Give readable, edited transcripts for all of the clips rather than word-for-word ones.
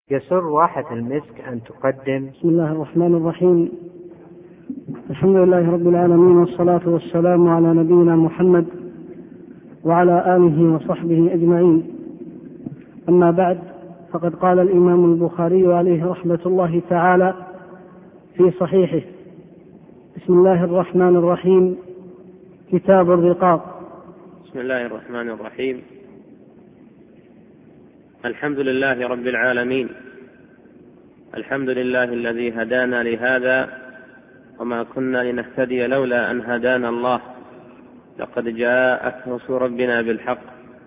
يسر واحة المسك أن تقدم. بسم الله الرحمن الرحيم. الحمد لله رب العالمين، والصلاة والسلام على نبينا محمد وعلى آله وصحبه أجمعين. أما بعد، فقد قال الإمام البخاري عليه رحمة الله تعالى في صحيحه: بسم الله الرحمن الرحيم. كتاب الرقاق. بسم الله الرحمن الرحيم. الحمد لله رب العالمين، الحمد لله الذي هدانا لهذا وما كنا لنهتدي لولا أن هدانا الله، لقد جاءت رسل ربنا بالحق.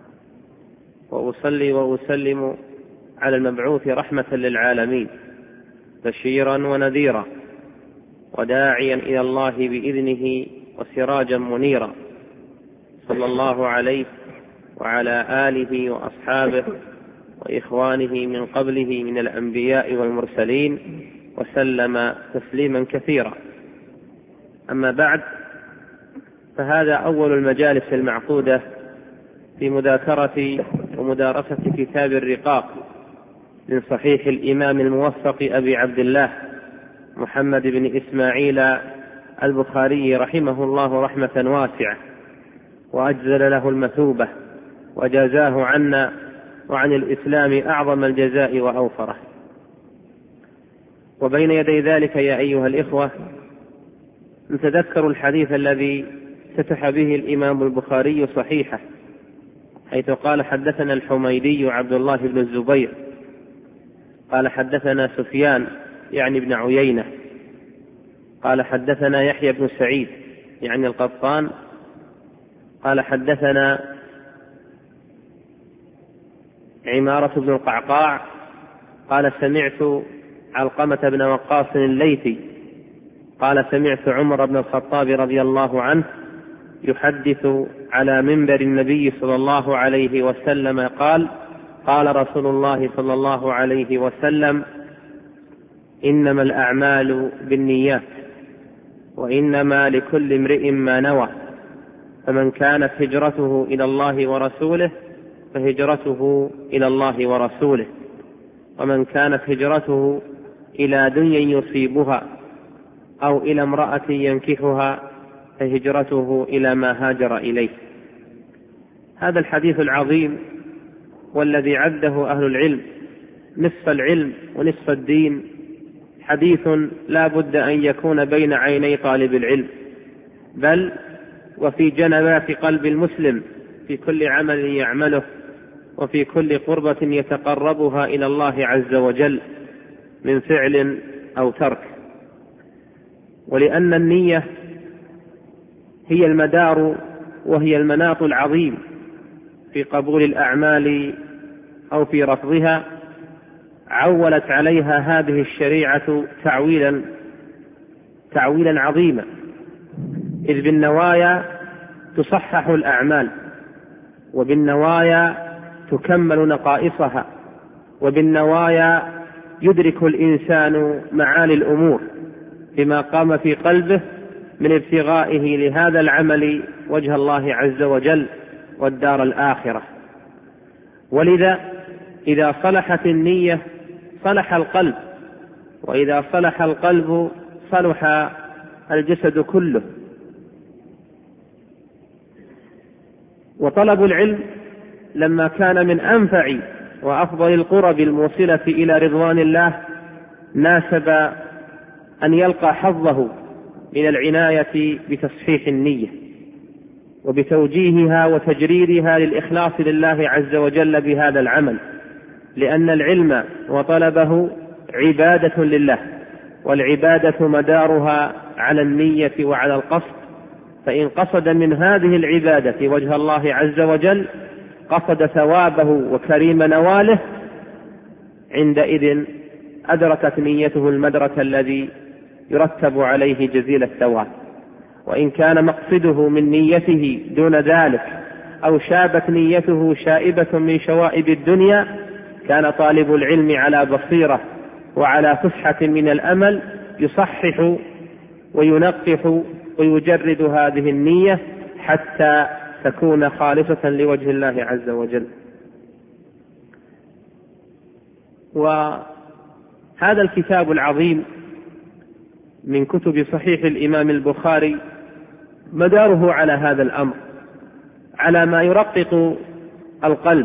وأصلي وأسلم على المبعوث رحمة للعالمين، بشيرا ونذيرا وداعيا إلى الله بإذنه وسراجا منيرا، صلى الله عليه وعلى آله وأصحابه وإخوانه من قبله من الأنبياء والمرسلين، وسلم تسليما كثيرا. أما بعد، فهذا أول المجالس المعقودة في مذاكرة ومدارسة كتاب الرقاق من صحيح الإمام الموفق أبي عبد الله محمد بن إسماعيل البخاري رحمه الله رحمة واسعة، وأجزل له المثوبة، وجازاه عنا وعن الإسلام أعظم الجزاء وأوفره. وبين يدي ذلك يا أيها الإخوة، نتذكر الحديث الذي فتح به الإمام البخاري صحيحه، حيث قال: حدثنا الحميدي عبد الله بن الزبير قال حدثنا سفيان يعني ابن عيينة قال حدثنا يحيى بن سعيد يعني القطان قال حدثنا عمارة بن القعقاع قال سمعت علقمة بن وقاص الليثي قال سمعت عمر بن الخطاب رضي الله عنه يحدث على منبر النبي صلى الله عليه وسلم قال: قال رسول الله صلى الله عليه وسلم: إنما الأعمال بالنيات، وإنما لكل امرئ ما نوى، فمن كانت هجرته إلى الله ورسوله فهجرته إلى الله ورسوله، ومن كانت هجرته إلى دنيا يصيبها أو إلى امرأة ينكحها فهجرته إلى ما هاجر إليه. هذا الحديث العظيم والذي عده أهل العلم نصف العلم ونصف الدين، حديث لا بد أن يكون بين عيني طالب العلم، بل وفي جنبات قلب المسلم في كل عمل يعمله وفي كل قربة يتقربها إلى الله عز وجل من فعل أو ترك. ولأن النية هي المدار وهي المناط العظيم في قبول الأعمال أو في رفضها، عولت عليها هذه الشريعة تعويلا عظيما، إذ بالنوايا تصحح الأعمال، وبالنوايا تكمل نقائصها، وبالنوايا يدرك الإنسان معالي الأمور بما قام في قلبه من ابتغائه لهذا العمل وجه الله عز وجل والدار الآخرة. ولذا إذا صلحت النية صلح القلب، وإذا صلح القلب صلح الجسد كله. وطلب العلم لما كان من أنفع وأفضل القرب الموصلة إلى رضوان الله، ناسب أن يلقى حظه من العناية بتصحيح النية وبتوجيهها وتجريرها للإخلاص لله عز وجل بهذا العمل، لأن العلم وطلبه عبادة لله، والعبادة مدارها على النية وعلى القصد، فإن قصد من هذه العبادة وجه الله عز وجل قصد ثوابه وكريم نواله، عندئذ أدركت نيته المدرك الذي يرتب عليه جزيل الثواب. وإن كان مقصده من نيته دون ذلك أو شابت نيته شائبة من شوائب الدنيا، كان طالب العلم على بصيرة وعلى فسحة من الأمل، يصحح وينقح ويجرد هذه النية حتى تكون خالصة لوجه الله عز وجل. وهذا الكتاب العظيم من كتب صحيح الإمام البخاري مداره على هذا الأمر، على ما يرقق القلب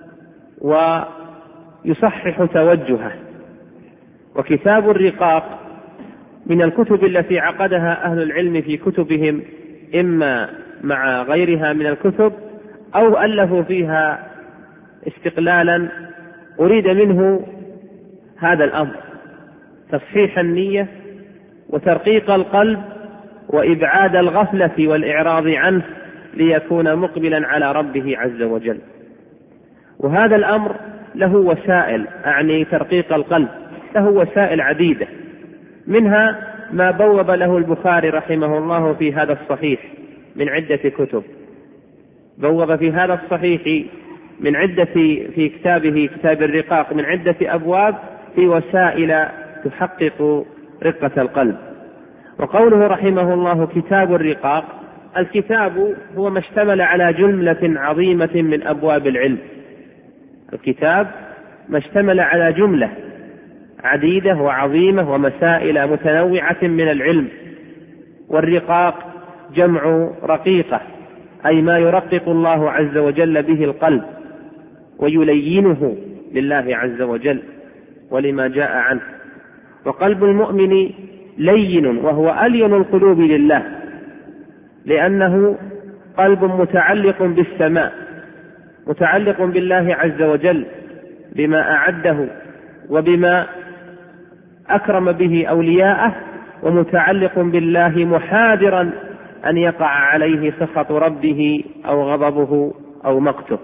ويصحح توجهه. وكتاب الرقاق من الكتب التي عقدها أهل العلم في كتبهم، إما مع غيرها من الكتب أو ألفوا فيها استقلالا أريد منه هذا الأمر: تصحيح النية وترقيق القلب وإبعاد الغفلة والإعراض عنه ليكون مقبلا على ربه عز وجل. وهذا الأمر له وسائل، أعني ترقيق القلب له وسائل عديدة، منها ما بوب له البخاري رحمه الله في هذا الصحيح من عدة كتب. بوب في هذا الصحيح من عدة في كتابه كتاب الرقاق من عدة أبواب في وسائل تحقق رقة القلب. وقوله رحمه الله كتاب الرقاق، الكتاب هو ما اشتمل على جملة عظيمة من أبواب العلم. الكتاب ما اشتمل على جملة عديدة وعظيمة ومسائل متنوعة من العلم. والرقاق جمع رقيقة، أي ما يرقق الله عز وجل به القلب ويلينه لله عز وجل ولما جاء عنه. وقلب المؤمن لين، وهو ألين القلوب لله، لأنه قلب متعلق بالسماء، متعلق بالله عز وجل بما أعده وبما أكرم به أولياءه، ومتعلق بالله محاذرا أن يقع عليه سخط ربه أو غضبه أو مقته.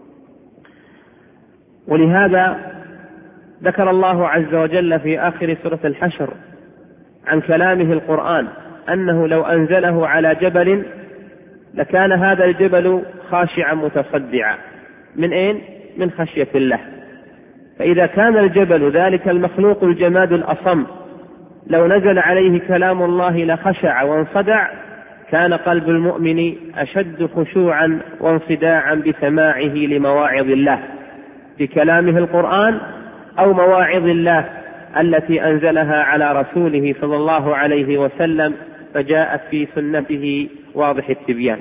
ولهذا ذكر الله عز وجل في آخر سورة الحشر عن كلامه القرآن أنه لو أنزله على جبل لكان هذا الجبل خاشعا متصدعا. من أين؟ من خشية الله. فإذا كان الجبل ذلك المخلوق الجماد الأصم لو نزل عليه كلام الله لخشع وانصدع، كان قلب المؤمن أشد خشوعا وانصداعا بسماعه لمواعظ الله بكلامه القرآن أو مواعظ الله التي أنزلها على رسوله صلى الله عليه وسلم، فجاءت في سنته واضح التبيان.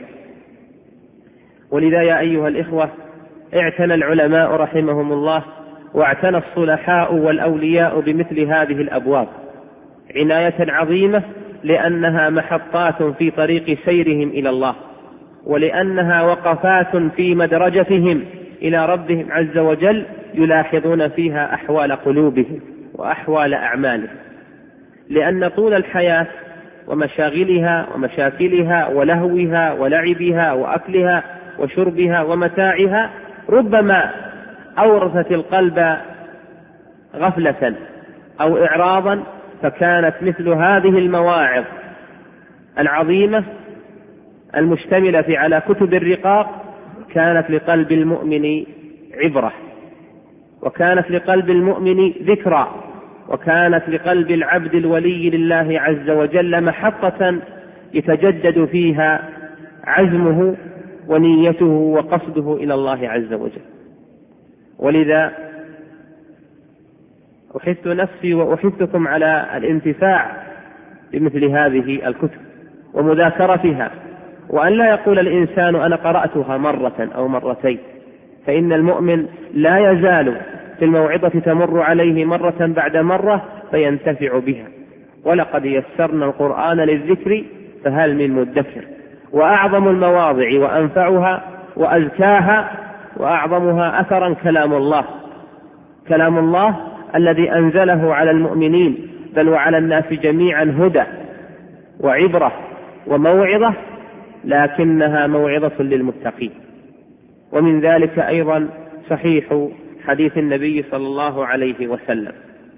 ولذا يا أيها الإخوة اعتنى العلماء رحمهم الله واعتنى الصلحاء والأولياء بمثل هذه الأبواب عناية عظيمة، لأنها محطات في طريق سيرهم إلى الله، ولأنها وقفات في مدرجتهم إلى ربهم عز وجل يلاحظون فيها أحوال قلوبهم وأحوال أعمالهم. لأن طول الحياة ومشاغلها ومشاكلها ولهوها ولعبها وأكلها وشربها ومتاعها ربما أورثت القلب غفلة أو إعراضا، فكانت مثل هذه المواعظ العظيمة المشتملة على كتب الرقاق كانت لقلب المؤمن عبرة، وكانت لقلب المؤمن ذكرى، وكانت لقلب العبد الولي لله عز وجل محطة يتجدد فيها عزمه ونيته وقصده إلى الله عز وجل. ولذا أحث نفسي وأحثكم على الانتفاع بمثل هذه الكتب ومذاكرتها، وأن لا يقول الإنسان أنا قرأتها مرة أو مرتين، فإن المؤمن لا يزال في الموعظة تمر عليه مرة بعد مرة فينتفع بها. ولقد يسرنا القرآن للذكر فهل من مدكر. وأعظم المواضع وأنفعها وأزكاها وأعظمها أثرا كلام الله، كلام الله الذي أنزله على المؤمنين بل وعلى الناس جميعا هدى وعبرة وموعظة، لكنها موعظة للمتقين. ومن ذلك أيضا صحيح حديث النبي صلى الله عليه وسلم.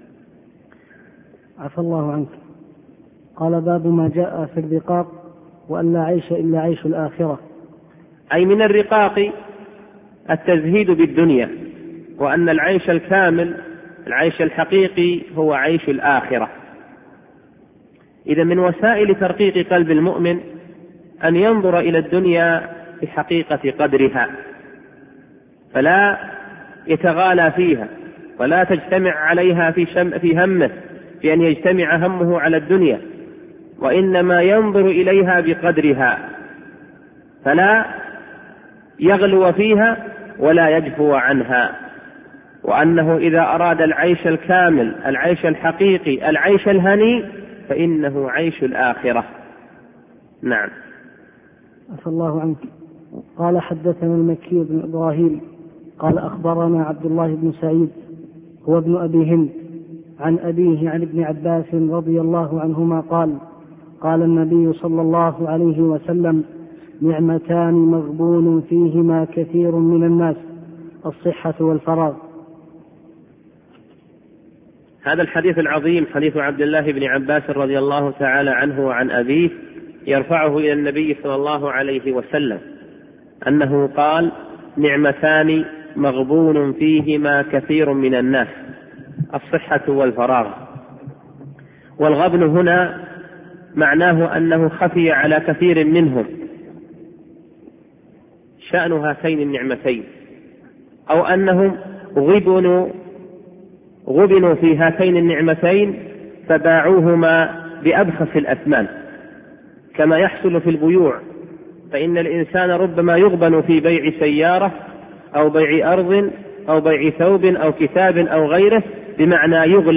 عفى الله عنك. قال باب ما جاء في الرقاق وأن لا عيش إلا عيش الآخرة. أي من الرقاق التزهيد بالدنيا، وأن العيش الكامل العيش الحقيقي هو عيش الآخرة. إذا من وسائل ترقيق قلب المؤمن أن ينظر إلى الدنيا بحقيقة قدرها، فلا يتغالى فيها ولا تجتمع عليها في همه في أن يجتمع همه على الدنيا، وإنما ينظر إليها بقدرها فلا يغلو فيها ولا يجفو عنها، وأنه إذا أراد العيش الكامل، العيش الحقيقي، العيش الهني، فإنه عيش الآخرة. نعم. عفى الله عنك. قال حدثنا المكي بن إبراهيم قال أخبرنا عبد الله بن سعيد هو ابن أبي هند عن أبيه عن ابن عباس رضي الله عنهما قال قال النبي صلى الله عليه وسلم: نعمتان مغبون فيهما كثير من الناس، الصحة والفراغ. هذا الحديث العظيم حديث عبد الله بن عباس رضي الله تعالى عنه وعن أبيه يرفعه إلى النبي صلى الله عليه وسلم أنه قال: نعمتان مغبون فيهما كثير من الناس، الصحة والفراغ. والغبن هنا معناه أنه خفي على كثير منهم شأن هاتين النعمتين، أو أنهم غبنوا في هاتين النعمتين فباعوهما بأبخس الأثمان، كما يحصل في البيوع، فإن الإنسان ربما يغبن في بيع سيارة أو بيع أرض أو بيع ثوب أو كتاب أو غيره، بمعنى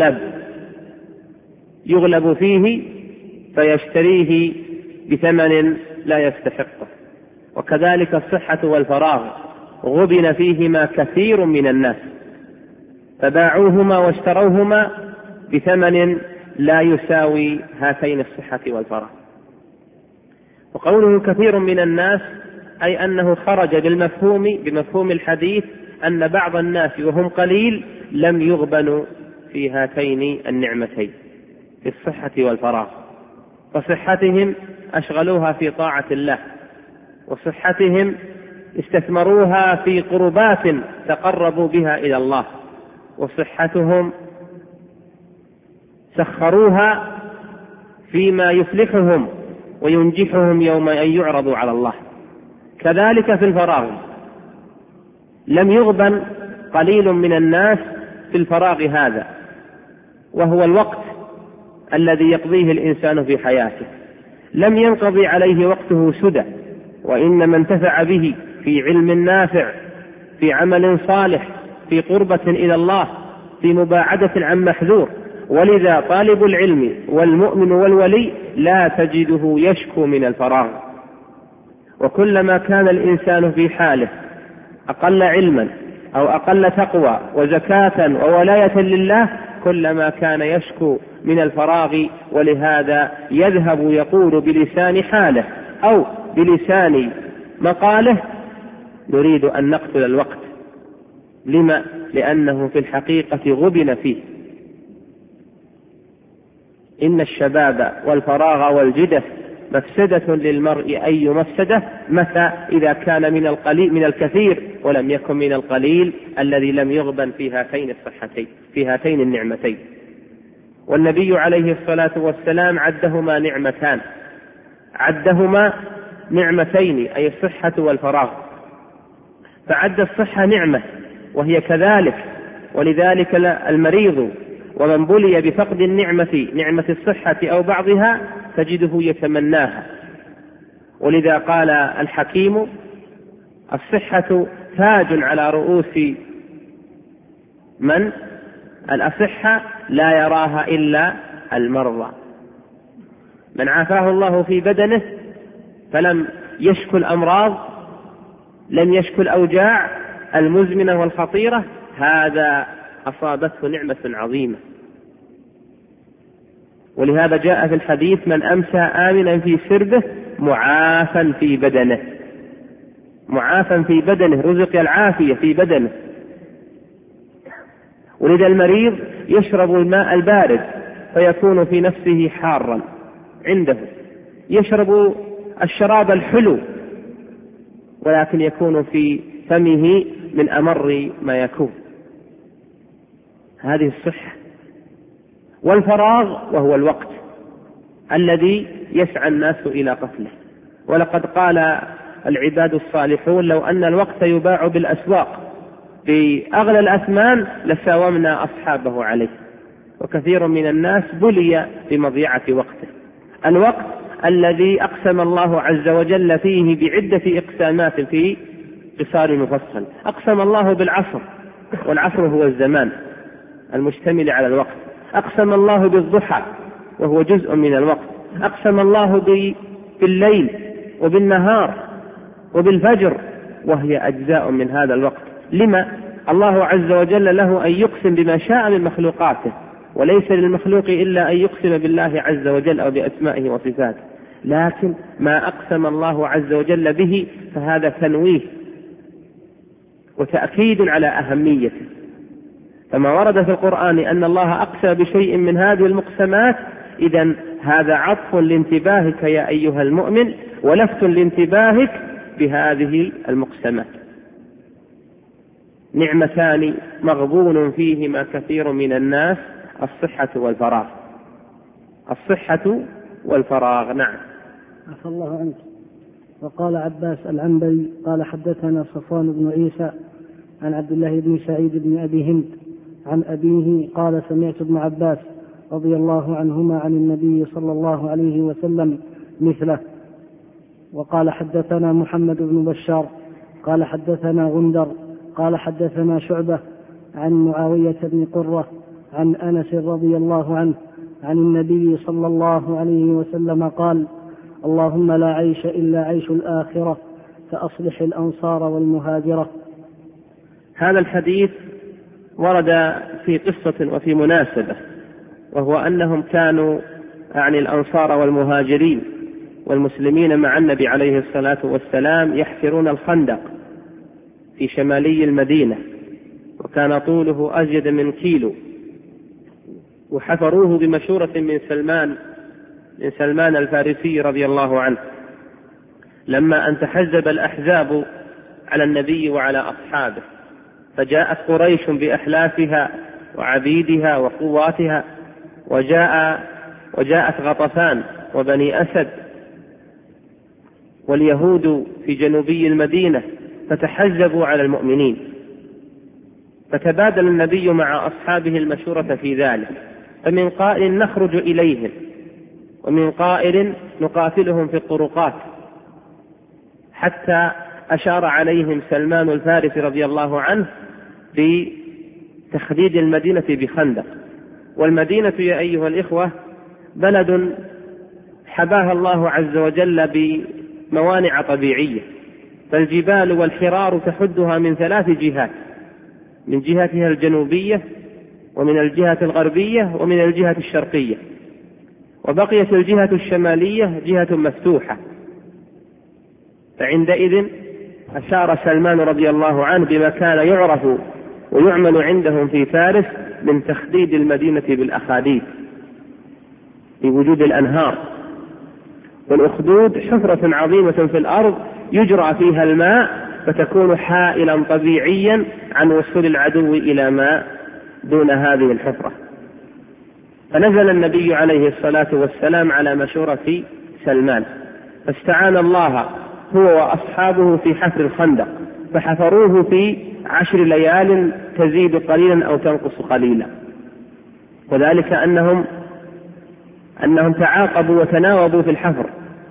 يغلب فيه فيشتريه بثمن لا يستحقه. وكذلك الصحة والفراغ غبن فيهما كثير من الناس فباعوهما واشتروهما بثمن لا يساوي هاتين الصحة والفراغ. وقوله كثير من الناس أي أنه خرج بمفهوم الحديث أن بعض الناس وهم قليل لم يغبنوا في هاتين النعمتين في الصحة والفراغ، فصحتهم أشغلوها في طاعة الله، وصحتهم استثمروها في قربات تقربوا بها إلى الله، وصحتهم سخروها فيما يفلحهم وينجحهم يوم أن يعرضوا على الله. كذلك في الفراغ لم يغبن قليل من الناس في الفراغ هذا، وهو الوقت الذي يقضيه الإنسان في حياته، لم ينقضي عليه وقته سدى، وإنما انتفع به في علم نافع، في عمل صالح، في قربة إلى الله، في مباعدة عن محذور. ولذا طالب العلم والمؤمن والولي لا تجده يشكو من الفراغ، وكلما كان الإنسان في حاله أقل علما أو أقل تقوى وزكاة وولاية لله كلما كان يشكو من الفراغ. ولهذا يذهب يقول بلسان حاله أو بلسان مقاله: نريد أن نقتل الوقت. لما؟ لأنه في الحقيقة غبن فيه. إن الشباب والفراغ والجدة مفسدة للمرء أي مفسدة، متى؟ إذا كان من الكثير ولم يكن من القليل الذي لم يغبن في هاتين الصحتين، في هاتين النعمتين. والنبي عليه الصلاة والسلام عدهما نعمتين أي الصحة والفراغ، فعد الصحة نعمة وهي كذلك. ولذلك المريض ومن بلي بفقد نعمة الصحة أو بعضها تجده يتمناها. ولذا قال الحكيم: الصحة تاج على رؤوس من؟ الأصحة لا يراها إلا المرضى. من عافاه الله في بدنه فلم يشكو الأمراض، لم يشكو الأوجاع المزمنة والخطيرة، هذا أصابته نعمة عظيمة. ولهذا جاء في الحديث: من أمسى آمنا في سربه معافا في بدنه، رزق العافية في بدنه. ولذا المريض يشرب الماء البارد فيكون في نفسه حارا عنده، يشرب الشراب الحلو ولكن يكون في فمه من أمر ما يكون. هذه الصحة. والفراغ وهو الوقت الذي يسعى الناس إلى قتله. ولقد قال العباد الصالحون: لو أن الوقت يباع بالأسواق بأغلى الأثمان لساومنا أصحابه عليه. وكثير من الناس بلي بمضيعة وقته، الوقت الذي أقسم الله عز وجل فيه بعدة إقسامات في قصار مفصل. أقسم الله بالعصر، والعصر هو الزمان المشتمل على الوقت. أقسم الله بالضحى وهو جزء من الوقت. أقسم الله بالليل وبالنهار وبالفجر وهي أجزاء من هذا الوقت. لما؟ الله عز وجل له أن يقسم بما شاء من مخلوقاته، وليس للمخلوق إلا أن يقسم بالله عز وجل أو بأسمائه وصفاته، لكن ما أقسم الله عز وجل به فهذا تنويه وتأكيد على أهميته. فما ورد في القرآن أن الله أقسم بشيء من هذه المقسمات، إذن هذا عطف لانتباهك يا أيها المؤمن ولفت لانتباهك بهذه المقسمات. نعمتان مغبون فيهما كثير من الناس: الصحة والفراغ. الصحة والفراغ. نعم. عفى الله عنك. وقال عباس العنبري قال حدثنا صفوان بن عيسى عن عبد الله بن سعيد بن أبي هند عن أبيه قال سمعت ابن عباس رضي الله عنهما عن النبي صلى الله عليه وسلم مثله. وقال حدثنا محمد بن بشار قال حدثنا غندر قال حدثنا شعبة عن معاوية بن قرة عن أنس رضي الله عنه عن النبي صلى الله عليه وسلم قال: اللهم لا عيش إلا عيش الآخرة فأصلح الأنصار والمهاجرة. هذا الحديث ورد في قصة وفي مناسبة، وهو أنهم كانوا عن الأنصار والمهاجرين والمسلمين مع النبي عليه الصلاة والسلام يحفرون الخندق في شمالي المدينة، وكان طوله أزيد من كيلو، وحفروه بمشورة من سلمان الفارسي رضي الله عنه. لما أن تحزب الأحزاب على النبي وعلى أصحابه، فجاءت قريش بأحلافها وعبيدها وقواتها، وجاءت غطفان وبني أسد واليهود في جنوبي المدينة، فتحزبوا على المؤمنين. فتبادل النبي مع أصحابه المشورة في ذلك، فمن قائل نخرج إليهم، ومن قائل نقاتلهم في الطرقات، حتى أشار عليهم سلمان الفارسي رضي الله عنه بتخديد المدينة بخندق. والمدينة يا أيها الإخوة بلد حباها الله عز وجل بموانع طبيعية، فالجبال والحرار تحدها من 3 جهات: من جهتها الجنوبية، ومن الجهة الغربية، ومن الجهة الشرقية، وبقيت الجهة الشمالية جهة مفتوحة. فعندئذ أشار سلمان رضي الله عنه بما كان يعرف ويعمل عندهم في فارس من تخديد المدينة بالأخاديد بوجود الأنهار. والأخدود حفرة عظيمة في الأرض يجرى فيها الماء، فتكون حائلا طبيعيا عن وصول العدو إلى ما دون هذه الحفرة. فنزل النبي عليه الصلاة والسلام على مشورة سلمان، فاستعان الله هو وأصحابه في حفر الخندق، فحفروه في 10 ليال تزيد قليلا أو تنقص قليلا. وذلك أنهم تعاقبوا وتناوبوا في الحفر،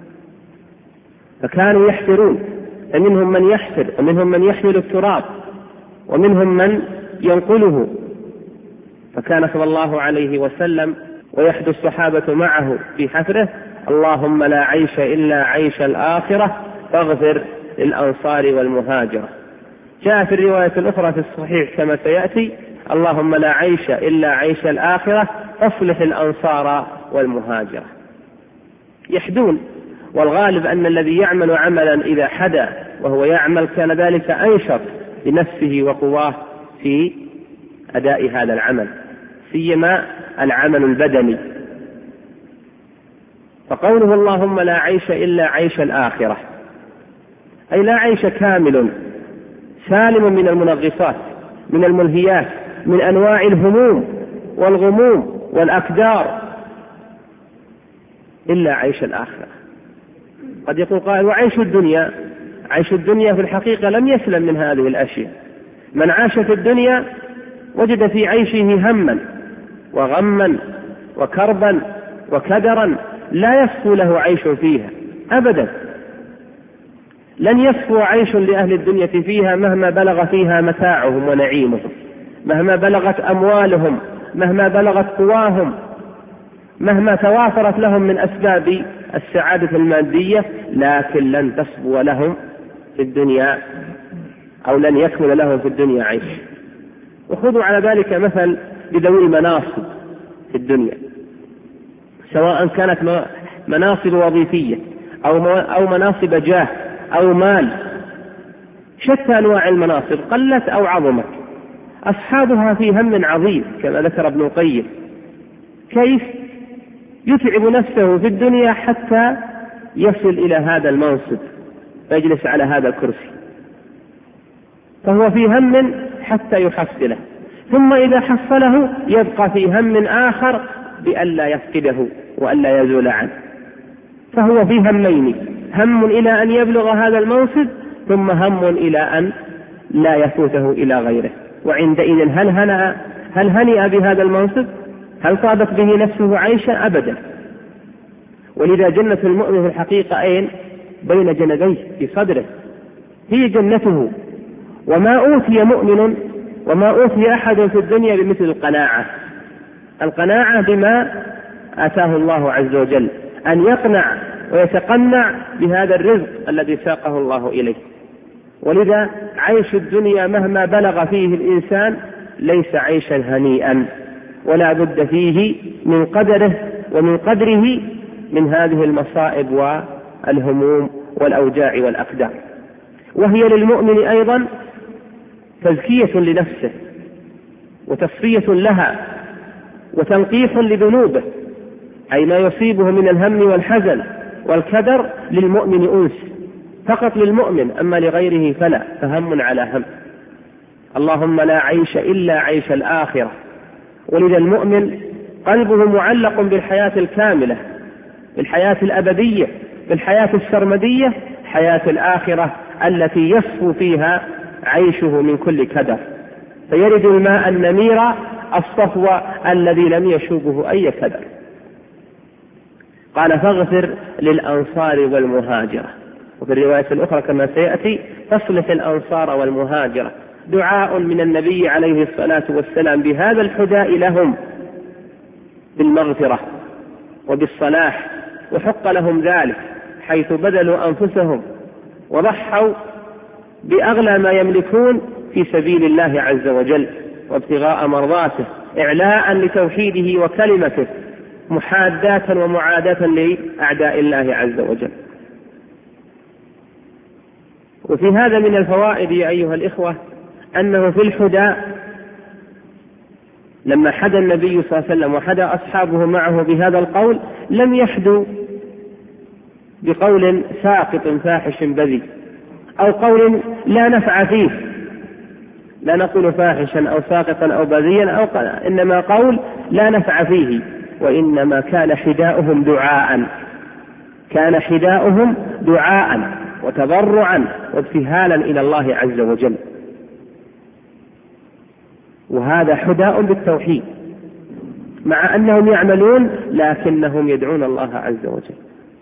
فكانوا يحفرون، فمنهم من يحفر، ومنهم من يحمل التراب، ومنهم من ينقله. فكان صلى الله عليه وسلم ويحدث الصحابة معه في حفره: اللهم لا عيش إلا عيش الآخرة فاغفر للأنصار والمهاجرة. جاء في الرواية الأخرى في الصحيح كما سيأتي: اللهم لا عيش إلا عيش الآخرة فاصلح الأنصار والمهاجرة. يحدون، والغالب أن الذي يعمل عملا إذا حدا وهو يعمل كان ذلك أنشط لنفسه وقواه في أداء هذا العمل، سيما العمل البدني. فقوله اللهم لا عيش إلا عيش الآخرة، أي لا عيش كامل سالم من المنغصات، من الملهيات، من أنواع الهموم والغموم والأكدار، إلا عيش الآخرة. قد يقول قائل: وعيش الدنيا؟ عيش الدنيا في الحقيقة لم يسلم من هذه الأشياء، من عاش في الدنيا وجد في عيشه هما وغما وكربا وكدرا لا يصفو له عيش فيها أبدا. لن يصفو عيش لأهل الدنيا فيها مهما بلغ فيها متاعهم ونعيمهم، مهما بلغت أموالهم، مهما بلغت قواهم، مهما توافرت لهم من أسباب السعادة المادية، لكن لن تصفو لهم في الدنيا أو لن يكمل لهم في الدنيا عيش. وخذوا على ذلك مثل بذوي المناصب في الدنيا، سواء كانت مناصب وظيفية أو مناصب جاه أو مال، شتى أنواع المناصب قلت أو عظمت، أصحابها في هم عظيم كما ذكر ابن القيم، كيف يتعب نفسه في الدنيا حتى يصل إلى هذا المنصب ويجلس على هذا الكرسي، فهو في هم حتى يحصله، ثم إذا حصله يبقى في هم آخر بألا يفقده وألا يزول عنه، فهو في همين، هم إلى أن يبلغ هذا المنصب، ثم هم إلى أن لا يفوته إلى غيره. وعندئذ هل هنئ بهذا المنصب؟ هل طابت به نفسه عيشا؟ أبدا. ولذا جنة المؤمن في الحقيقة أين؟ بين جنبيه في صدره، هي جنته. وما أوتي مؤمن وما أوتي أحد في الدنيا بمثل القناعة بما آتاه الله عز وجل، أن يقنع ويتقنع بهذا الرزق الذي ساقه الله إليه. ولذا عيش الدنيا مهما بلغ فيه الإنسان ليس عيشا هنيئا، ولا بد فيه من قدره ومن قدره من هذه المصائب والهموم والأوجاع والأقدار. وهي للمؤمن أيضا تزكية لنفسه وتصفية لها وتنقيح لذنوبه، أي ما يصيبه من الهم والحزن والكدر للمؤمن أنس، فقط للمؤمن، أما لغيره فلا، فهم على هم. اللهم لا عيش إلا عيش الآخرة. ولذا المؤمن قلبه معلق بالحياة الكاملة، بالحياة الأبدية، بالحياة السرمدية، حياة الآخرة التي يصفو فيها عيشه من كل كدر، فيرد الماء النمير الصفو الذي لم يشوبه أي كدر. قال فاغفر للأنصار والمهاجرة، وفي الرواية الأخرى كما سيأتي فاصلح الأنصار والمهاجرة، دعاء من النبي عليه الصلاة والسلام بهذا الحداء لهم بالمغفرة وبالصلاح، وحق لهم ذلك حيث بذلوا أنفسهم وضحوا بأغلى ما يملكون في سبيل الله عز وجل وابتغاء مرضاته، إعلاء لتوحيده وكلمته، محاداة ومعاداة لأعداء الله عز وجل. وفي هذا من الفوائد يا أيها الإخوة أنه في الحدى لما حدى النبي صلى الله عليه وسلم وحدى أصحابه معه بهذا القول لم يحدوا بقول ساقط فاحش بذي أو قول لا نفع فيه، لا نقول فاحشا أو ساقطا أو بذيا إنما قول لا نفع فيه، وإنما كان حداؤهم دعاء وتضرعا وابتهالا إلى الله عز وجل. وهذا حداء بالتوحيد، مع أنهم يعملون لكنهم يدعون الله عز وجل.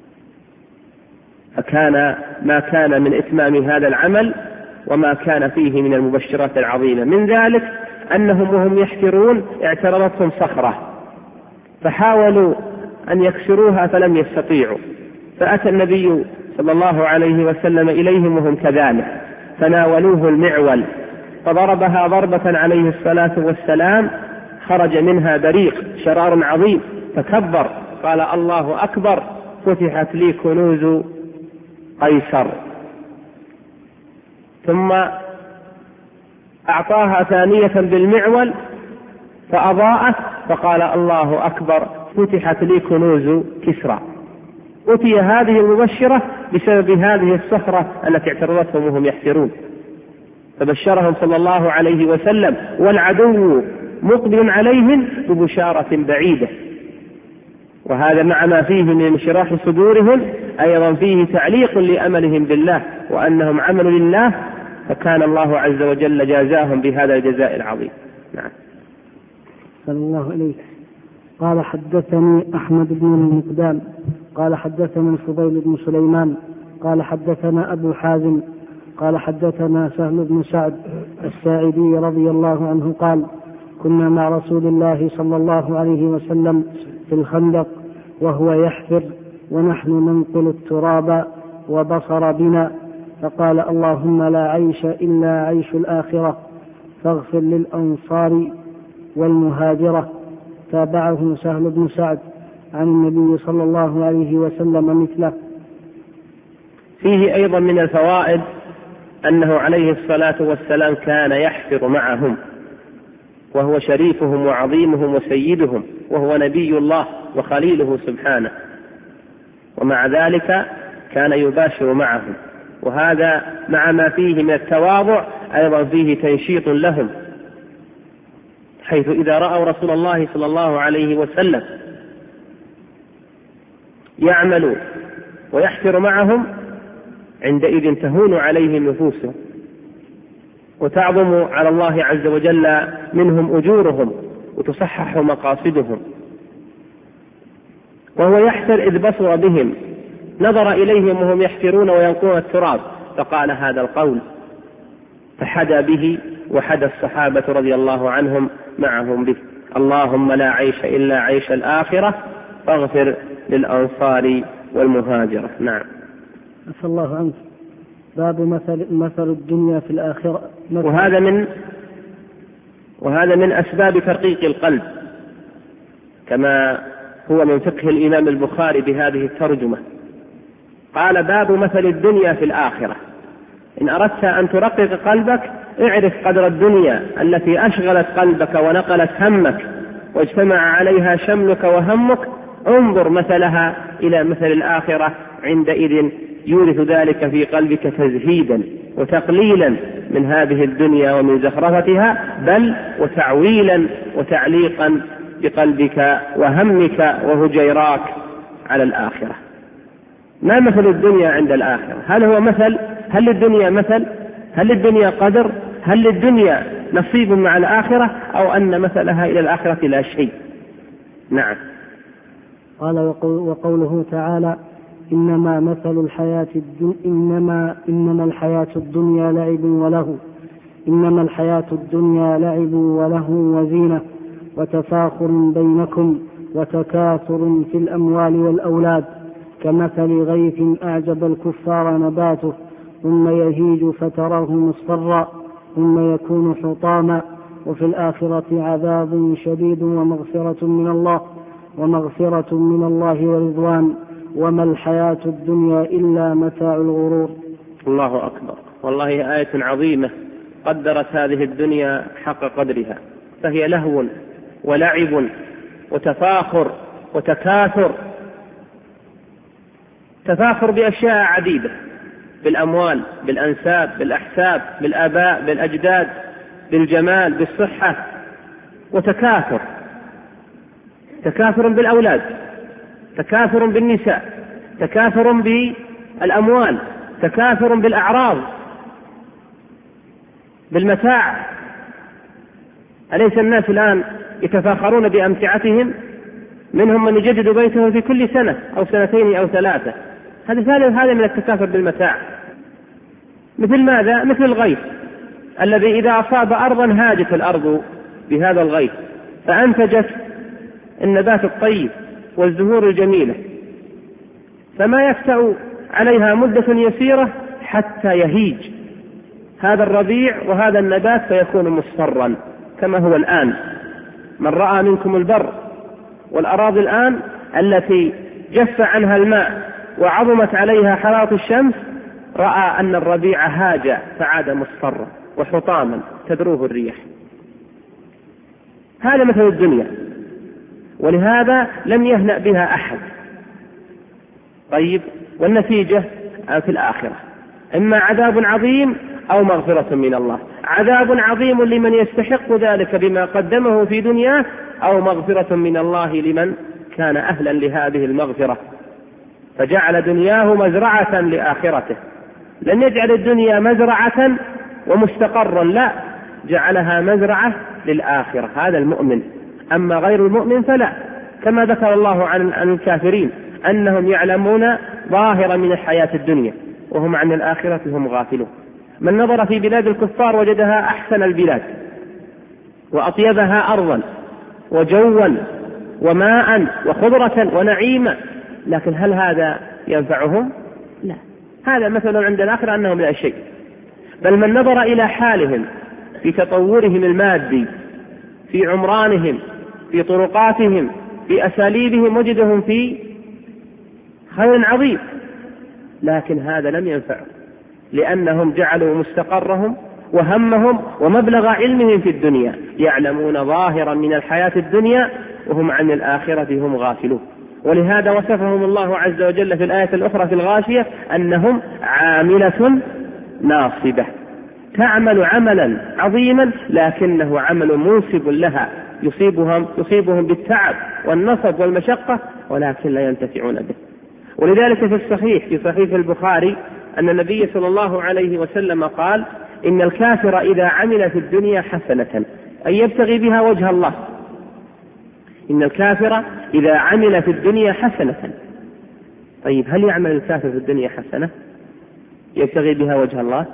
فكان ما كان من إتمام هذا العمل وما كان فيه من المبشرات العظيمة، من ذلك أنهم وهم يحفرون اعترضتهم صخرة فحاولوا أن يكسروها فلم يستطيعوا، فأتى النبي صلى الله عليه وسلم إليهم وهم كذلك، فناولوه المعول فضربها ضربة عليه الصلاة والسلام، خرج منها بريق شرار عظيم، فكبر قال الله أكبر، فتحت لي كنوز قيصر. ثم أعطاها ثانية بالمعول فأضاءت فقال الله أكبر، فتحت لي كنوز كسرى. أتي هذه المبشرة بسبب هذه الصخرة التي اعترضتهم وهم يحفرون، فبشرهم صلى الله عليه وسلم والعدو مقبل عليهم ببشارة بعيدة. وهذا مع ما فيه من انشراح صدورهم أيضا فيه تعليق لأملهم بالله، وأنهم عملوا لله فكان الله عز وجل جازاهم بهذا الجزاء العظيم. نعم. صلى الله إليك. قال حدثني أحمد بن المقدام قال حدثنا الفضيل بن سليمان قال حدثنا أبو حازم قال حدثنا سهل بن سعد الساعدي رضي الله عنه قال كنا مع رسول الله صلى الله عليه وسلم في الخندق وهو يحفر ونحن ننقل التراب وبصر بنا فقال اللهم لا عيش إلا عيش الآخرة فاغفر للأنصار والمهاجرة. تابعه سهل بن سعد عن النبي صلى الله عليه وسلم مثله. فيه أيضا من الفوائد أنه عليه الصلاة والسلام كان يحفر معهم وهو شريفهم وعظيمهم وسيدهم وهو نبي الله وخليله سبحانه، ومع ذلك كان يباشر معهم، وهذا مع ما فيه من التواضع أيضا فيه تنشيط لهم، حيث إذا رأوا رسول الله صلى الله عليه وسلم يعمل ويحفر معهم عندئذ تهون عليهم نفوسهم وتعظم على الله عز وجل منهم أجورهم وتصحح مقاصدهم. وهو يحفر إذ بصر بهم، نظر إليهم وهم يحفرون وينقون التراب فقال هذا القول، فحدا به وحدا الصحابة رضي الله عنهم معهم به، اللهم لا عيش إلا عيش الآخرة فاغفر للأنصار والمهاجرة. نعم. عفى الله عنك. باب مثل الدنيا في الآخرة. وهذا من أسباب ترقيق القلب، كما هو من فقه الإمام البخاري بهذه الترجمة. قال باب مثل الدنيا في الآخرة. إن أردت أن ترقق قلبك اعرف قدر الدنيا التي أشغلت قلبك ونقلت همك واجتمع عليها شملك وهمك، انظر مثلها إلى مثل الآخرة، عندئذ يورث ذلك في قلبك تزهيدا وتقليلا من هذه الدنيا ومن زخرفتها، بل وتعويلا وتعليقا بقلبك وهمك وهجيراك على الآخرة. ما مثل الدنيا عند الآخرة؟ هل هو مثل؟ هل للدنيا مثل؟ هل للدنيا قدر؟ هل للدنيا نصيب مع الآخرة؟ أو أن مثلها إلى الآخرة لا شيء؟ نعم. قال وقوله تعالى إنما الحياة الدنيا لعب وله، إنما الحياة الدنيا لعب وله وزينة وتفاخر بينكم وتكاثر في الأموال والأولاد كمثل غيث أعجب الكفار نباته ثم يهيج فتراه مصفرا ثم يكون حطاما وفي الآخرة عذاب شديد ومغفرة من الله ورضوان وما الحياة الدنيا إلا متاع الغرور. الله أكبر. والله آية عظيمة قدرت هذه الدنيا حق قدرها، فهي لهو ولعب وتفاخر وتكاثر، تفاخر بأشياء عديدة، بالأموال، بالأنساب، بالأحساب، بالآباء، بالأجداد، بالجمال، بالصحة، وتكاثر، تكاثر بالأولاد، تكاثر بالنساء، تكاثر بالأموال، تكاثر بالأعراض، بالمتاع. أليس الناس الآن يتفاخرون بأمتعتهم؟ منهم من يجدد بيته في كل سنة أو سنتين أو ثلاثة. هذا من التكاثر بالمتاع. مثل ماذا؟ مثل الغيث الذي إذا أصاب أرضا هاجت الأرض بهذا الغيث فأنتجت النبات الطيب والزهور الجميلة، فما يفتأ عليها مدة يسيرة حتى يهيج هذا الربيع وهذا النبات فيكون مصفرا كما هو الآن. من رأى منكم البر والأراضي الآن التي جف عنها الماء وعظمت عليها حرارة الشمس رأى أن الربيع هاج فعاد مصفرا وحطاما تدروه الريح. هذا مثل الدنيا، ولهذا لم يهنأ بها أحد. طيب، والنتيجة في الآخرة إما عذاب عظيم أو مغفرة من الله. عذاب عظيم لمن يستحق ذلك بما قدمه في دنياه، أو مغفرة من الله لمن كان أهلا لهذه المغفرة فجعل دنياه مزرعة لآخرته. لن يجعل الدنيا مزرعة ومستقرا، لا، جعلها مزرعة للآخرة. هذا المؤمن. أما غير المؤمن فلا، كما ذكر الله عن الكافرين أنهم يعلمون ظاهرا من الحياة الدنيا وهم عن الآخرة هم غافلون. من نظر في بلاد الكفار وجدها أحسن البلاد وأطيبها أرضا وجوا وماء وخضرة ونعيما، لكن هل هذا ينفعهم؟ لا، هذا مثل عند الآخرة أنهم لا شيء. بل من نظر إلى حالهم في تطورهم المادي، في عمرانهم، في طرقاتهم، في أساليبهم، وجدهم في خير عظيم، لكن هذا لم ينفعهم، لأنهم جعلوا مستقرهم وهمهم ومبلغ علمهم في الدنيا، يعلمون ظاهرا من الحياة الدنيا وهم عن الآخرة هم غافلون. ولهذا وصفهم الله عز وجل في الآية الأخرى في الغاشية أنهم عاملة ناصبة، تعمل عملا عظيما لكنه عمل منسب لها، يصيبهم بالتعب والنصب والمشقة، ولكن لا ينتفعون به. ولذلك في صحيح البخاري أن النبي صلى الله عليه وسلم قال: إن الكافر إذا عمل في الدنيا حسنة أي يبتغي بها وجه الله، إن الكافر إذا عمل في الدنيا حسنة. طيب، هل يعمل الكافر في الدنيا حسنة يبتغي بها وجه الله؟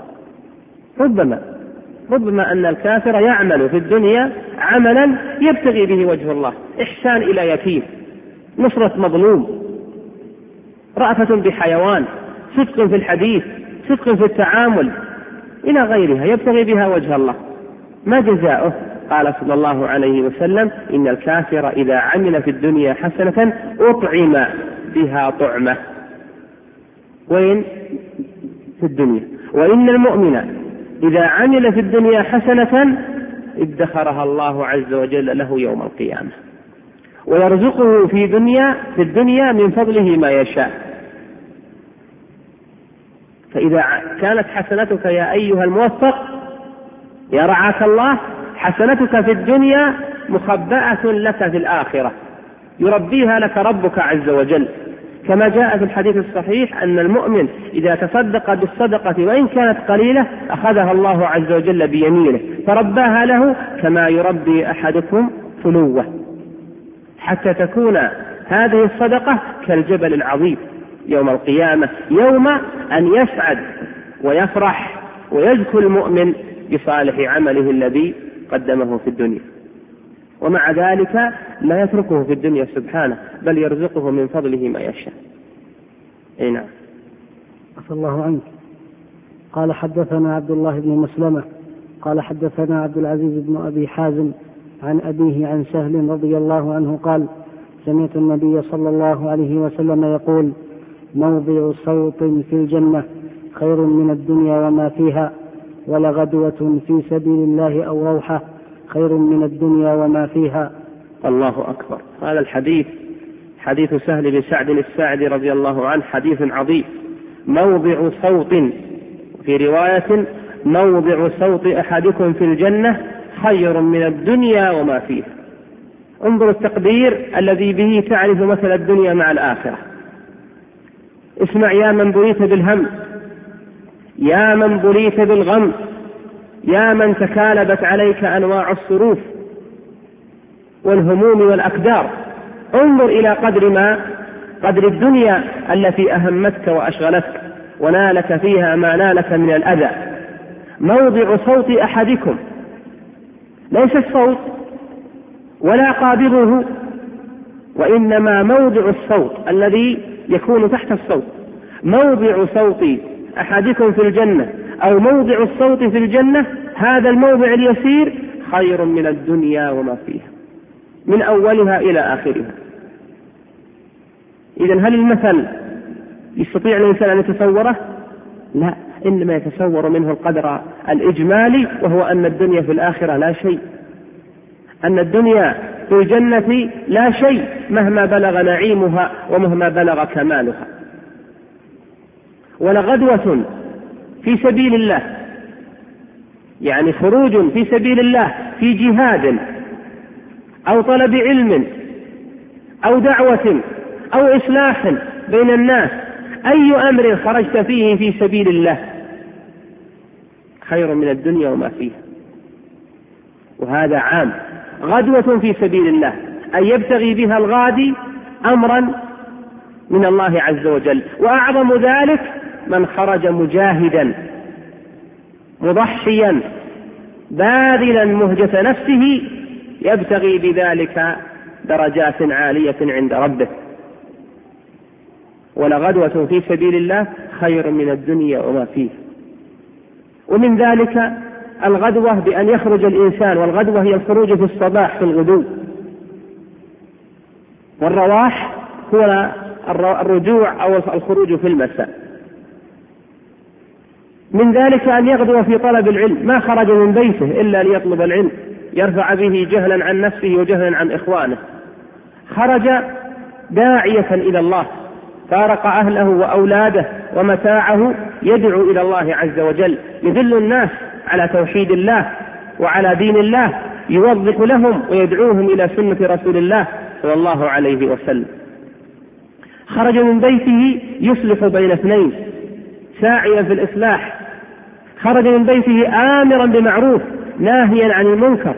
ربما أن الكافر يعمل في الدنيا عملا يبتغي به وجه الله، إحسان إلى يتيم، نصرة مظلوم، رأفة بحيوان، صدق في الحديث، صدق في التعامل، إلى غيرها، يبتغي بها وجه الله. ما جزاؤه؟ قال صلى الله عليه وسلم: إن الكافر إذا عمل في الدنيا حسنة أطعم بها طعمة. وين؟ في الدنيا. وإن المؤمن إذا عمل في الدنيا حسنة ادخرها الله عز وجل له يوم القيامة، ويرزقه في الدنيا من فضله ما يشاء. فإذا كانت حسنتك يا أيها الموفق يا رعاك الله، حسنتك في الدنيا مخبأة لك في الآخرة، يربيها لك ربك عز وجل، كما جاء في الحديث الصحيح أن المؤمن إذا تصدق بالصدقة وإن كانت قليلة أخذها الله عز وجل بيمينه فرباها له كما يربي أحدكم فلوه، حتى تكون هذه الصدقة كالجبل العظيم يوم القيامة، يوم أن يسعد ويفرح ويزكو المؤمن بصالح عمله الذي قدمه في الدنيا. ومع ذلك لا يتركه في الدنيا سبحانه، بل يرزقه من فضله ما يشاء. نعم. عفى الله عنك. قال: حدثنا عبد الله بن مسلمة قال حدثنا عبد العزيز بن أبي حازم عن أبيه عن سهل رضي الله عنه قال: سمعت النبي صلى الله عليه وسلم يقول: موضع صوت في الجنة خير من الدنيا وما فيها، ولغدوة في سبيل الله أو روحة خير من الدنيا وما فيها. الله أكبر. هذا الحديث حديث سهل بن سعد الساعدي رضي الله عنه حديث عظيم. موضع صوت، في رواية موضع صوت أحدكم في الجنة خير من الدنيا وما فيها. انظر التقدير الذي به تعرف مثل الدنيا مع الآخرة. اسمع يا من بليت بالهم، يا من بليت بالغم، يا من تكالبت عليك أنواع الصروف والهموم والأكدار، انظر إلى قدر الدنيا التي أهمتك وأشغلتك ونالك فيها ما نالك من الأذى. موضع صوت أحدكم، ليس الصوت ولا قابضه، وإنما موضع الصوت الذي يكون تحت الصوت. موضع صوت أحدكم في الجنة أو موضع الصوت في الجنة، هذا الموضع اليسير خير من الدنيا وما فيها، من أولها إلى آخرها. إذن هل المثل يستطيع الإنسان أن يتصوره؟ لا، إنما يتصور منه القدر الإجمالي، وهو أن الدنيا في الآخرة لا شيء، أن الدنيا في الجنة لا شيء مهما بلغ نعيمها ومهما بلغ كمالها. ولغدوة في سبيل الله، يعني خروج في سبيل الله في جهاد أو طلب علم أو دعوة أو إصلاح بين الناس، أي أمر خرجت فيه في سبيل الله خير من الدنيا وما فيها. وهذا عام. غدوة في سبيل الله أن يبتغي بها الغادي أمرا من الله عز وجل. وأعظم ذلك من خرج مجاهدا مضحيا باذلا مهجة نفسه يبتغي بذلك درجات عالية عند ربه. ولغدوة في سبيل الله خير من الدنيا وما فيه. ومن ذلك الغدوة بأن يخرج الإنسان، والغدوة هي الخروج في الصباح في الغدو، والرواح هو الرجوع أو الخروج في المساء. من ذلك أن يغدو في طلب العلم، ما خرج من بيته إلا ليطلب العلم يرفع به جهلا عن نفسه وجهلا عن إخوانه. خرج داعية إلى الله، فارق أهله وأولاده ومتاعه يدعو إلى الله عز وجل، يدل الناس على توحيد الله وعلى دين الله، يوظف لهم ويدعوهم إلى سنة رسول الله صلى الله عليه وسلم. خرج من بيته يصلح بين اثنين، ساعيا في الإصلاح. خرج من بيته آمرا بمعروف ناهيا عن المنكر.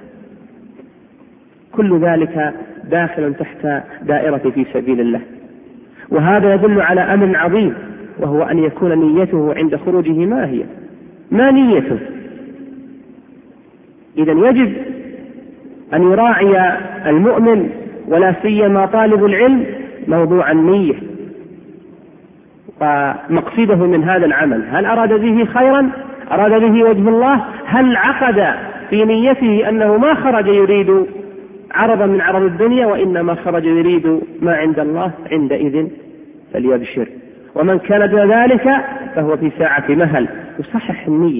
كل ذلك داخل تحت دائرة في سبيل الله. وهذا يدل على أمر عظيم، وهو أن يكون نيته عند خروجه ما هي؟ ما نيته؟ إذن يجب أن يراعي المؤمن ولا سيما طالب العلم موضوع النية ومقصده من هذا العمل. هل أراد به خيرا؟ أراد به وجه الله؟ هل عقد في نيته أنه ما خرج يريد عرضا من عرض الدنيا، وإنما خرج يريد ما عند الله؟ عندئذ فليبشر. ومن كان دون ذلك فهو في ساعة مهل. يصحح النية.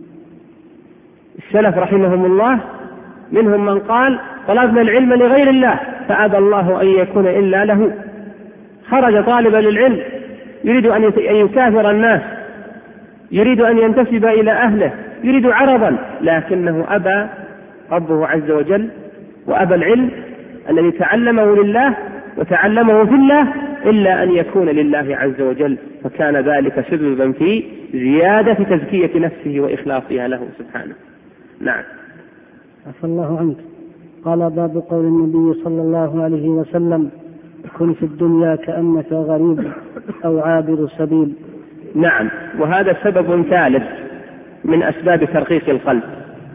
السلف رحمهم الله منهم من قال طلبنا العلم لغير الله فأبى الله أن يكون إلا له. خرج طالبا للعلم يريد أن يكافر الناس، يريد أن ينتسب إلى أهله، يريد عرضا، لكنه أبى ربه عز وجل وأبى العلم الذي تعلمه لله وتعلمه في الله إلا أن يكون لله عز وجل، فكان ذلك سببا في زيادة تزكية نفسه وإخلاصها له سبحانه. نعم. عفى الله عنك. قال باب قول النبي صلى الله عليه وسلم كن في الدنيا كأنك غريب أو عابر سبيل. نعم. وهذا سبب ثالث من أسباب ترقيق القلب.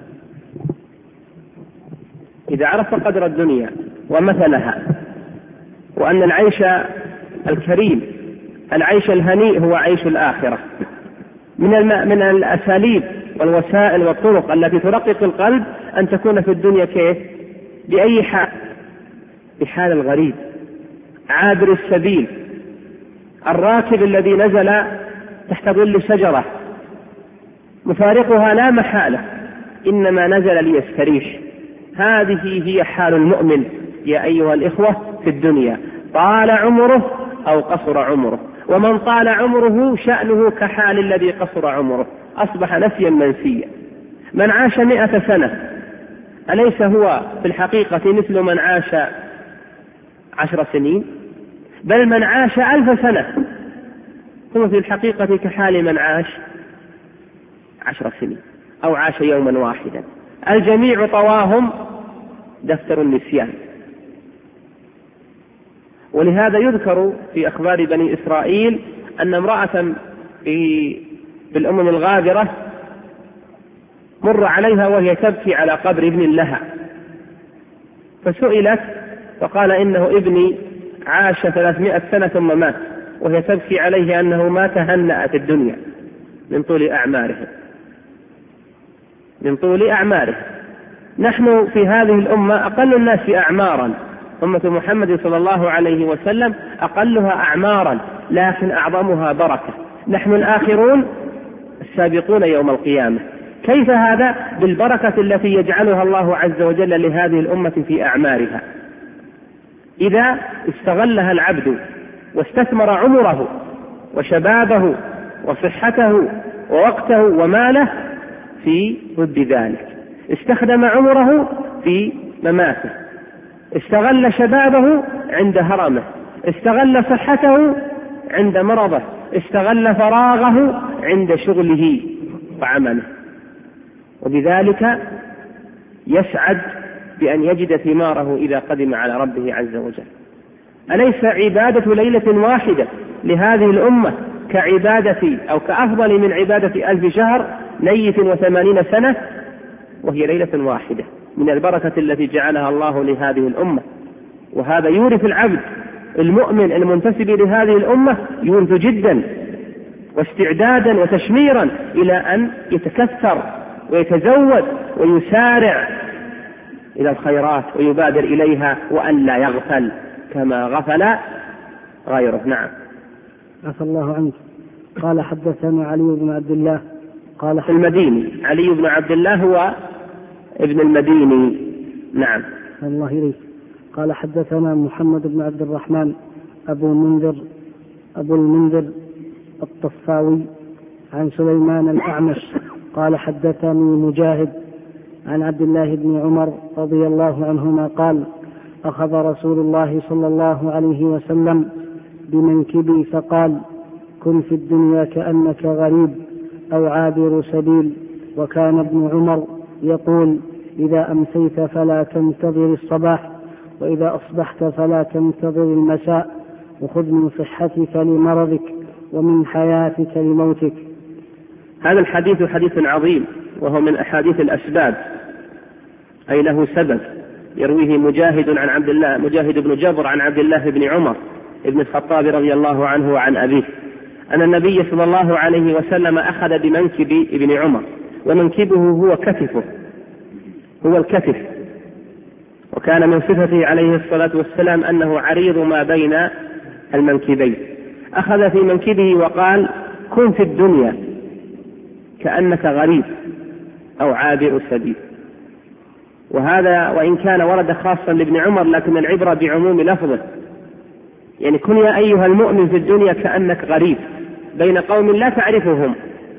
إذا عرف قدر الدنيا ومثلها، وأن العيش الكريم العيش الهنيء هو عيش الآخرة، من الأساليب والوسائل والطرق التي ترقق القلب أن تكون في الدنيا كيف؟ بأي حال؟ بحال الغريب، عابر السبيل، الراكب الذي نزل تحت ظل شجرة مفارقها لا محالة، إنما نزل ليستريح. هذه هي حال المؤمن يا أيها الإخوة في الدنيا، طال عمره أو قصر عمره. ومن طال عمره شأنه كحال الذي قصر عمره، أصبح نسيا منسيا. من عاش 100 سنة أليس هو في الحقيقة مثل من عاش 10 سنين؟ بل من عاش 1000 سنة هو في الحقيقة كحال من عاش 10 سنين أو عاش يوما واحدا. الجميع طواهم دفتر النسيان. ولهذا يذكر في أخبار بني إسرائيل أن امرأة بالأمم الغابرة مر عليها وهي تبكي على قبر ابن لها، فسئلت فقال إنه ابني عاش 300 سنة ثم مات، وهي تبكي عليه أنه ما تهنأ في الدنيا من طول أعماره. نحن في هذه الأمة أقل الناس أعمارا، أمة محمد صلى الله عليه وسلم أقلها أعمارا لكن أعظمها بركة. نحن الآخرون السابقون يوم القيامة. كيف هذا؟ بالبركة التي يجعلها الله عز وجل لهذه الأمة في أعمارها. إذا استغلها العبد واستثمر عمره وشبابه وصحته ووقته وماله في ضد ذلك، استخدم عمره في مماته، استغل شبابه عند هرمه، استغل صحته عند مرضه، استغل فراغه عند شغله وعمله، وبذلك يسعد بأن يجد ثماره إذا قدم على ربه عز وجل. أليس عبادة ليلة واحدة لهذه الأمة كعبادة أو كأفضل من عبادة 1000 شهر نيف 80 سنة؟ وهي ليلة واحدة من البركة التي جعلها الله لهذه الأمة. وهذا يورث العبد المؤمن المنتسب لهذه الأمة يورث جدا واستعدادا وتشميرا إلى أن يتكثر ويتزود ويسارع إلى الخيرات ويبادر إليها وأن لا يغفل كما غفل غيره. نعم. عفى الله عنك. قال حدثنا علي بن عبد الله قال المديني. علي بن عبد الله هو ابن المديني. نعم. الله إليك. قال حدثنا محمد بن عبد الرحمن أبو المنذر الطفاوي عن سليمان الأعمش قال حدثني مجاهد عن عبد الله بن عمر رضي الله عنهما قال أخذ رسول الله صلى الله عليه وسلم بمنكبي فقال كن في الدنيا كأنك غريب أو عابر سبيل. وكان ابن عمر يقول إذا أمسيت فلا تنتظر الصباح وإذا أصبحت فلا تنتظر المساء وخذ من صحتك لمرضك ومن حياتك لموتك. هذا الحديث حديث عظيم وهو من أحاديث الأسباب، أي له سبب يرويه مجاهد عن عبد الله، مجاهد بن جبر عن عبد الله بن عمر ابن الخطاب رضي الله عنه وعن أبيه أن النبي صلى الله عليه وسلم أخذ بمنكب ابن عمر، ومنكبه هو كتفه، هو الكتف، وكان من صفته عليه الصلاة والسلام أنه عريض ما بين المنكبين. أخذ في منكبه وقال كن في الدنيا كأنك غريب أو عابر سبيل. وهذا وإن كان ورد خاصا لابن عمر لكن العبرة بعموم لفظه، يعني كن يا أيها المؤمن في الدنيا كأنك غريب بين قوم لا تعرفهم.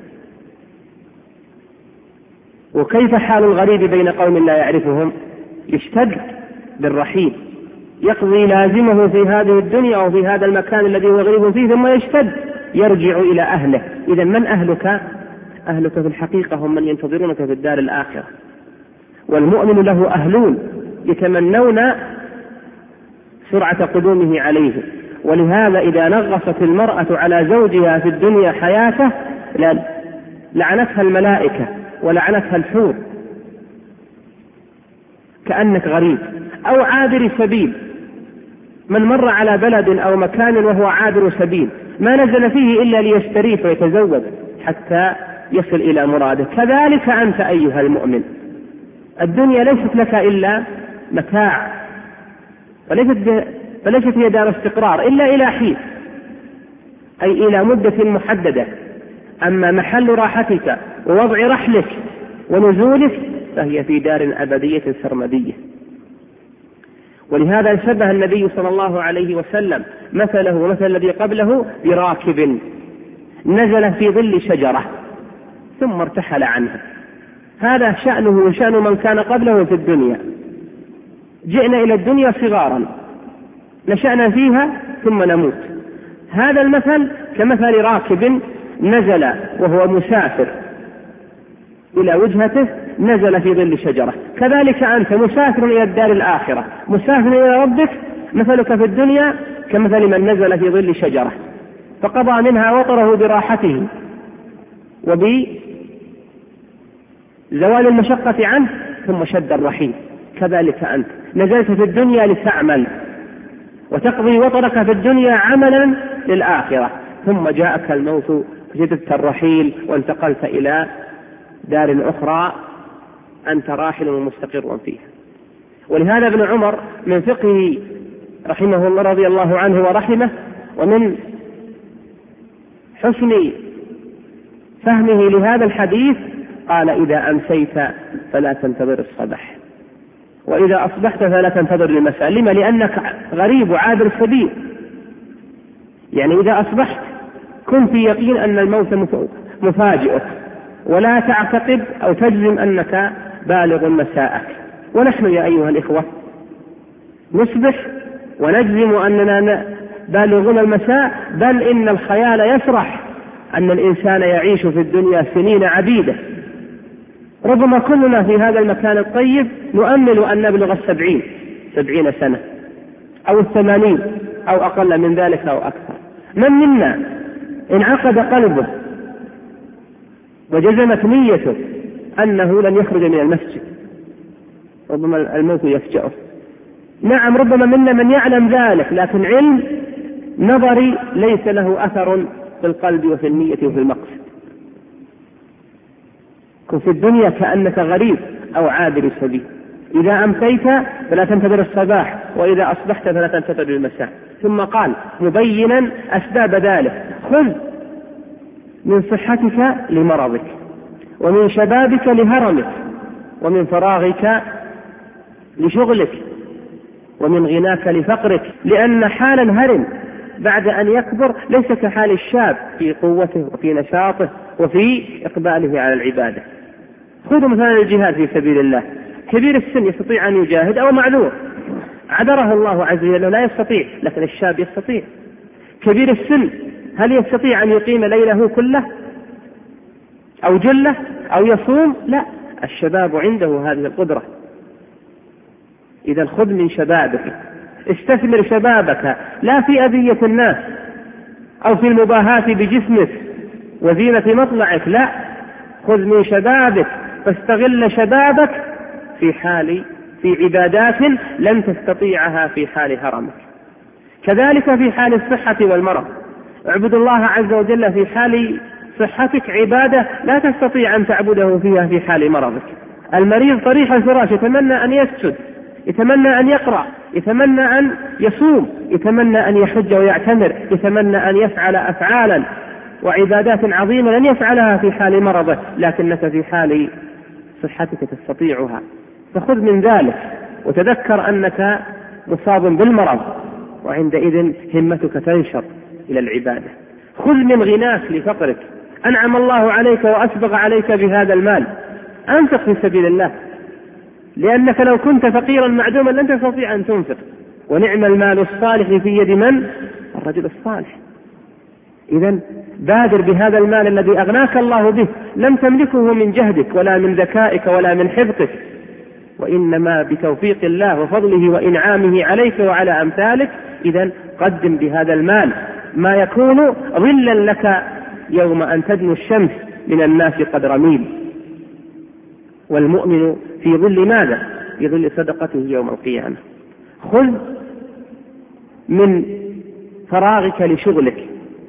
وكيف حال الغريب بين قوم لا يعرفهم؟ يشتد بالرحيل، يقضي لازمه في هذه الدنيا أو في هذا المكان الذي هو غريب فيه ثم يشتد يرجع إلى أهله. إذا من أهلك؟ أهلك في الحقيقة هم من ينتظرونك في الدار الآخرة. والمؤمن له أهلون يتمنون سرعة قدومه عليه. ولهذا إذا نغصت المرأة على زوجها في الدنيا حياته لعنتها الملائكة ولعنتها الحور. كأنك غريب أو عابر سبيل، من مر على بلد أو مكان وهو عابر سبيل ما نزل فيه إلا ليستريح ويتزود حتى يصل إلى مراده. كذلك أنت أيها المؤمن، الدنيا ليست لك إلا متاع، فليست هي دار استقرار إلا إلى حين، أي إلى مدة محددة. أما محل راحتك ووضع رحلك ونزولك فهي في دار أبدية سرمدية. ولهذا شبه النبي صلى الله عليه وسلم مثله ومثل الذي قبله براكب نزل في ظل شجرة ثم ارتحل عنها. هذا شأنه وشأن من كان قبله في الدنيا. جئنا إلى الدنيا صغارا نشأنا فيها ثم نموت. هذا المثل كمثل راكب نزل وهو مسافر إلى وجهته، نزل في ظل شجرة. كذلك أنت مسافر إلى الدار الآخرة، مسافر إلى ربك. مثلك في الدنيا كمثل من نزل في ظل شجرة فقضى منها وطره براحته وبزوال المشقة عنه ثم شد الرحيل. كذلك أنت نزلت في الدنيا لتعمل وتقضي وطرك في الدنيا عملا للآخرة، ثم جاءك الموت فشددت الرحيل وانتقلت إلى دار أخرى أنت راحل ومستقر فيها. ولهذا ابن عمر من فقهه رحمه الله رضي الله عنه ورحمه ومن حسن فهمه لهذا الحديث قال إذا أمسيت فلا تنتظر الصباح وإذا أصبحت فلا تنتظر المساء. لما؟ لأنك غريب عابر سبيل. يعني إذا أصبحت كن في يقين أن الموت مفاجئك ولا تعتقد أو تجزم أنك بالغ مساءك. ونحن يا أيها الإخوة نصبح ونجزم أننا بالغون المساء، بل إن الخيال يسرح أن الإنسان يعيش في الدنيا سنين عديدة ربما كلنا في هذا المكان الطيب نؤمل أن نبلغ 70 سنة أو 80 أو أقل من ذلك أو أكثر. من منا انعقد قلبه وجزمت نيته أنه لن يخرج من المسجد؟ ربما الموت يفجأه. نعم، ربما منا من يعلم ذلك، لكن علم نظري ليس له أثر في القلب وفي النية وفي المقصد. كن في الدنيا كأنك غريب أو عابر سبيل، إذا أمسيت فلا تنتظر الصباح، وإذا أصبحت فلا تنتظر المساء. ثم قال مبينا أسباب ذلك: خذ من صحتك لمرضك، ومن شبابك لهرمك، ومن فراغك لشغلك، ومن غناك لفقرك، لأن حال الهرم بعد أن يكبر ليس كحال الشاب في قوته وفي نشاطه وفي إقباله على العبادة. خذوا مثلا الجهاد في سبيل الله، كبير السن يستطيع أن يجاهد أو معذور عذره الله عز وجل لا يستطيع، لكن الشاب يستطيع. كبير السن هل يستطيع أن يقيم ليله كله أو جله أو يصوم؟ لا، الشباب عنده هذه القدرة. إذا خذ من شبابك، استثمر شبابك لا في أذية الناس أو في المباهاة بجسمك وزينة مطلعك، لا، خذ من شبابك فاستغل شبابك في عبادات لن تستطيعها في حال هرمك. كذلك في حال الصحة والمرض، اعبد الله عز وجل في حال صحتك عبادة لا تستطيع أن تعبده فيها في حال مرضك. المريض طريح الفراش يتمنى أن يسجد، يتمنى أن يقرأ، يتمنى أن يصوم، يتمنى أن يحج ويعتمر، يتمنى أن يفعل أفعالا وعبادات عظيمة لن يفعلها في حال مرضه، لكنك في حال صحتك تستطيعها. فخذ من ذلك وتذكر أنك مصاب بالمرض، وعندئذ همتك تنشر إلى العبادة. خذ من غناك لفقرك، أنعم الله عليك وأسبغ عليك بهذا المال، أنفق في سبيل الله، لأنك لو كنت فقيرا معدوما لن تستطيع أن تنفق. ونعم المال الصالح في يد من؟ الرجل الصالح. إذن بادر بهذا المال الذي أغناك الله به، لم تملكه من جهدك ولا من ذكائك ولا من حفظك، وإنما بتوفيق الله وفضله وإنعامه عليك وعلى أمثالك. إذن قدم بهذا المال ما يكون ظلا لك يوم أن تدنو الشمس من الناس قدر ميل. والمؤمن في ظل ماذا؟ في ظل صدقته يوم القيامة. خذ من فراغك لشغلك،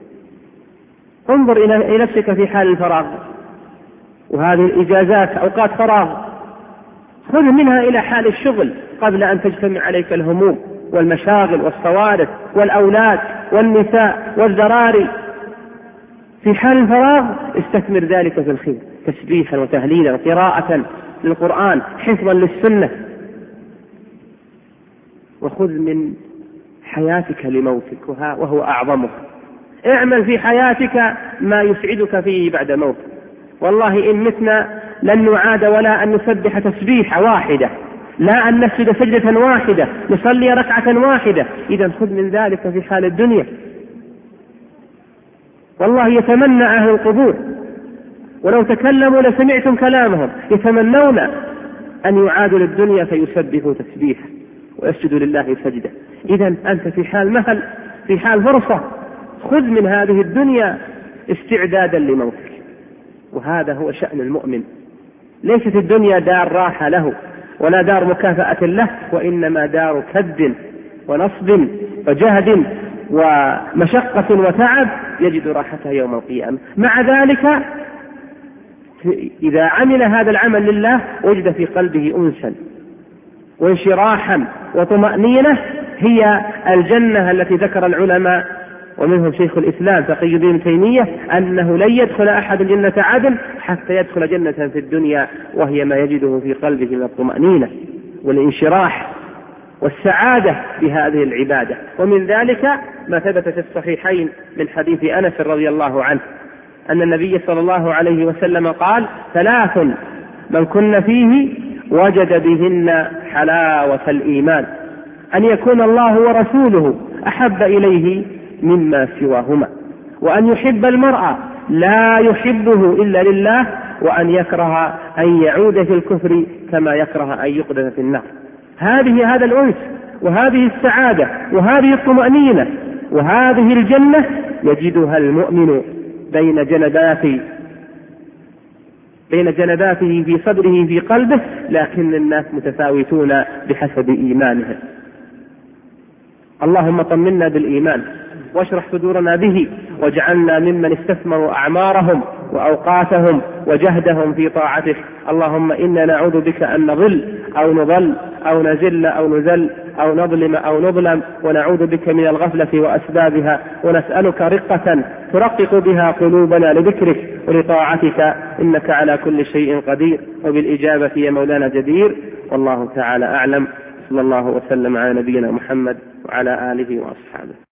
انظر إلى نفسك في حال الفراغ، وهذه الإجازات أوقات فراغ، خذ منها إلى حال الشغل قبل أن تجتمع عليك الهموم والمشاغل والصوارف والأولاد والنساء والذراري. في حال الفراغ استثمر ذلك في الخير، تسبيحا وتهليلا وقراءة للقرآن، حفظا للسنة. وخذ من حياتك لموتك وهو أعظمك. اعمل في حياتك ما يسعدك فيه بعد موت. والله إن متنا لن نعاد ولا أن نسبح تسبيحة واحدة، لا أن نسجد سجدة واحدة، نصلي ركعة واحدة. إذا خذ من ذلك في حال الدنيا. والله يتمنى أهل القبور ولو تكلموا لسمعتم كلامهم، يتمنون أن يعادوا للدنيا فيسبحوا تسبيحا ويسجدوا لله سجدة. إذا أنت في حال مهل، في حال فرصة، خذ من هذه الدنيا استعدادا لموتك. وهذا هو شأن المؤمن. ليست الدنيا دار راحة له ولا دار مكافأة له، وإنما دار كد ونصب وجهد ومشقة وتعب يجد راحته يوم القيامة. مع ذلك إذا عمل هذا العمل لله وجد في قلبه أنسا وانشراحا وطمأنينة، هي الجنة التي ذكر العلماء ومنهم شيخ الإسلام تقي الدين تيمية أنه لن يدخل أحد جنة عدن حتى يدخل جنة في الدنيا، وهي ما يجده في قلبه من الطمأنينة والانشراح والسعادة بهذه العبادة. ومن ذلك ما ثبت في الصحيحين من حديث أنس رضي الله عنه أن النبي صلى الله عليه وسلم قال: 3 من كن فيه وجد بهن حلاوة الإيمان، أن يكون الله ورسوله أحب إليه مما سواهما، وأن يحب المرء لا يحبه إلا لله، وأن يكره أن يعود في الكفر كما يكره أن يقذف في النار. هذا الأنس وهذه السعادة وهذه الطمأنينة وهذه الجنة يجدها المؤمن بين جنباته في صدره في قلبه، لكن الناس متفاوتون بحسب إيمانهم. اللهم طمنا بالإيمان واشرح صدورنا به، واجعلنا ممن استثمروا أعمارهم وأوقاتهم وجهدهم في طاعتك. اللهم إنا نعوذ بك أن نضل أو نضل أو نزل أو نزل أو نظلم أو نظلم، ونعوذ بك من الغفلة وأسبابها، ونسألك رقة ترقق بها قلوبنا لذكرك ولطاعتك، إنك على كل شيء قدير وبالإجابة يا مولانا جدير. والله تعالى أعلم. صلى الله وسلم على نبينا محمد وعلى آله وأصحابه.